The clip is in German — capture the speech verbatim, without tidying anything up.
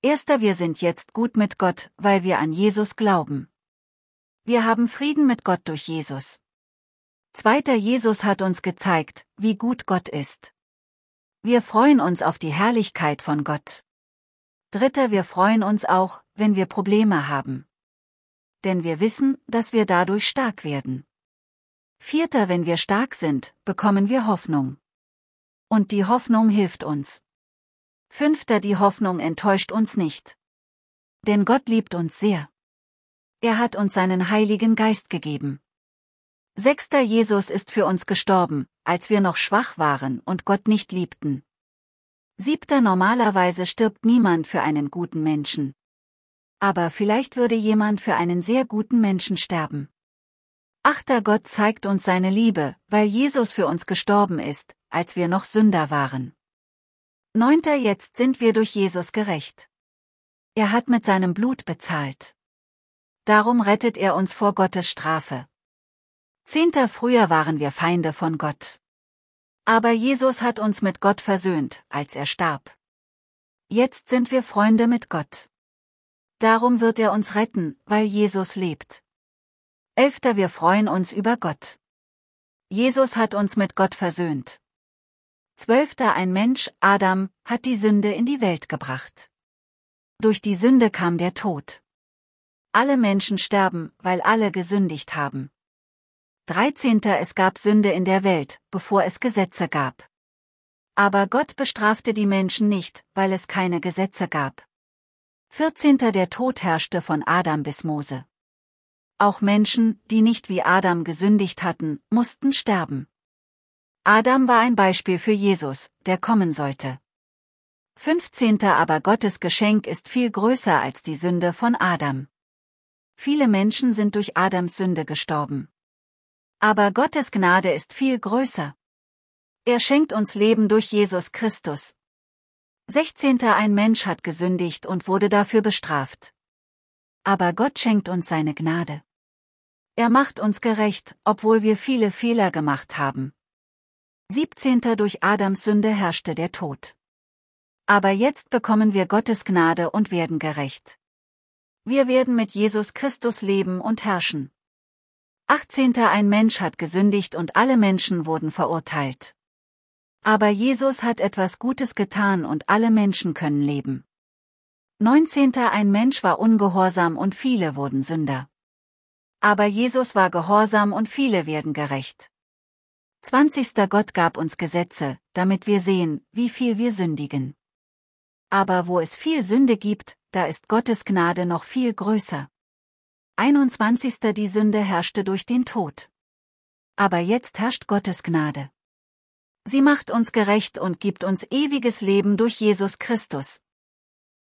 Erster, wir sind jetzt gut mit Gott, weil wir an Jesus glauben. Wir haben Frieden mit Gott durch Jesus. Zweiter, Jesus hat uns gezeigt, wie gut Gott ist. Wir freuen uns auf die Herrlichkeit von Gott. Dritter, wir freuen uns auch, wenn wir Probleme haben. Denn wir wissen, dass wir dadurch stark werden. Vierter, wenn wir stark sind, bekommen wir Hoffnung. Und die Hoffnung hilft uns. Fünfter, die Hoffnung enttäuscht uns nicht. Denn Gott liebt uns sehr. Er hat uns seinen Heiligen Geist gegeben. Sechster, Jesus ist für uns gestorben, als wir noch schwach waren und Gott nicht liebten. Siebter, normalerweise stirbt niemand für einen guten Menschen. Aber vielleicht würde jemand für einen sehr guten Menschen sterben. Achter, Gott zeigt uns seine Liebe, weil Jesus für uns gestorben ist, als wir noch Sünder waren. Neunter, jetzt sind wir durch Jesus gerecht. Er hat mit seinem Blut bezahlt. Darum rettet er uns vor Gottes Strafe. Zehnter, früher waren wir Feinde von Gott. Aber Jesus hat uns mit Gott versöhnt, als er starb. Jetzt sind wir Freunde mit Gott. Darum wird er uns retten, weil Jesus lebt. Elfter, wir freuen uns über Gott. Jesus hat uns mit Gott versöhnt. Zwölfter, ein Mensch, Adam, hat die Sünde in die Welt gebracht. Durch die Sünde kam der Tod. Alle Menschen sterben, weil alle gesündigt haben. Dreizehnter, es gab Sünde in der Welt, bevor es Gesetze gab. Aber Gott bestrafte die Menschen nicht, weil es keine Gesetze gab. Vierzehnter, der Tod herrschte von Adam bis Mose. Auch Menschen, die nicht wie Adam gesündigt hatten, mussten sterben. Adam war ein Beispiel für Jesus, der kommen sollte. Fünfzehnter, aber Gottes Geschenk ist viel größer als die Sünde von Adam. Viele Menschen sind durch Adams Sünde gestorben. Aber Gottes Gnade ist viel größer. Er schenkt uns Leben durch Jesus Christus. Sechzehnter, ein Mensch hat gesündigt und wurde dafür bestraft. Aber Gott schenkt uns seine Gnade. Er macht uns gerecht, obwohl wir viele Fehler gemacht haben. Siebzehnter, durch Adams Sünde herrschte der Tod. Aber jetzt bekommen wir Gottes Gnade und werden gerecht. Wir werden mit Jesus Christus leben und herrschen. achtzehnter, ein Mensch hat gesündigt und alle Menschen wurden verurteilt. Aber Jesus hat etwas Gutes getan und alle Menschen können leben. neunzehnter, ein Mensch war ungehorsam und viele wurden Sünder. Aber Jesus war gehorsam und viele werden gerecht. zwanzigster, Gott gab uns Gesetze, damit wir sehen, wie viel wir sündigen. Aber wo es viel Sünde gibt, da ist Gottes Gnade noch viel größer. einundzwanzigster, die Sünde herrschte durch den Tod. Aber jetzt herrscht Gottes Gnade. Sie macht uns gerecht und gibt uns ewiges Leben durch Jesus Christus.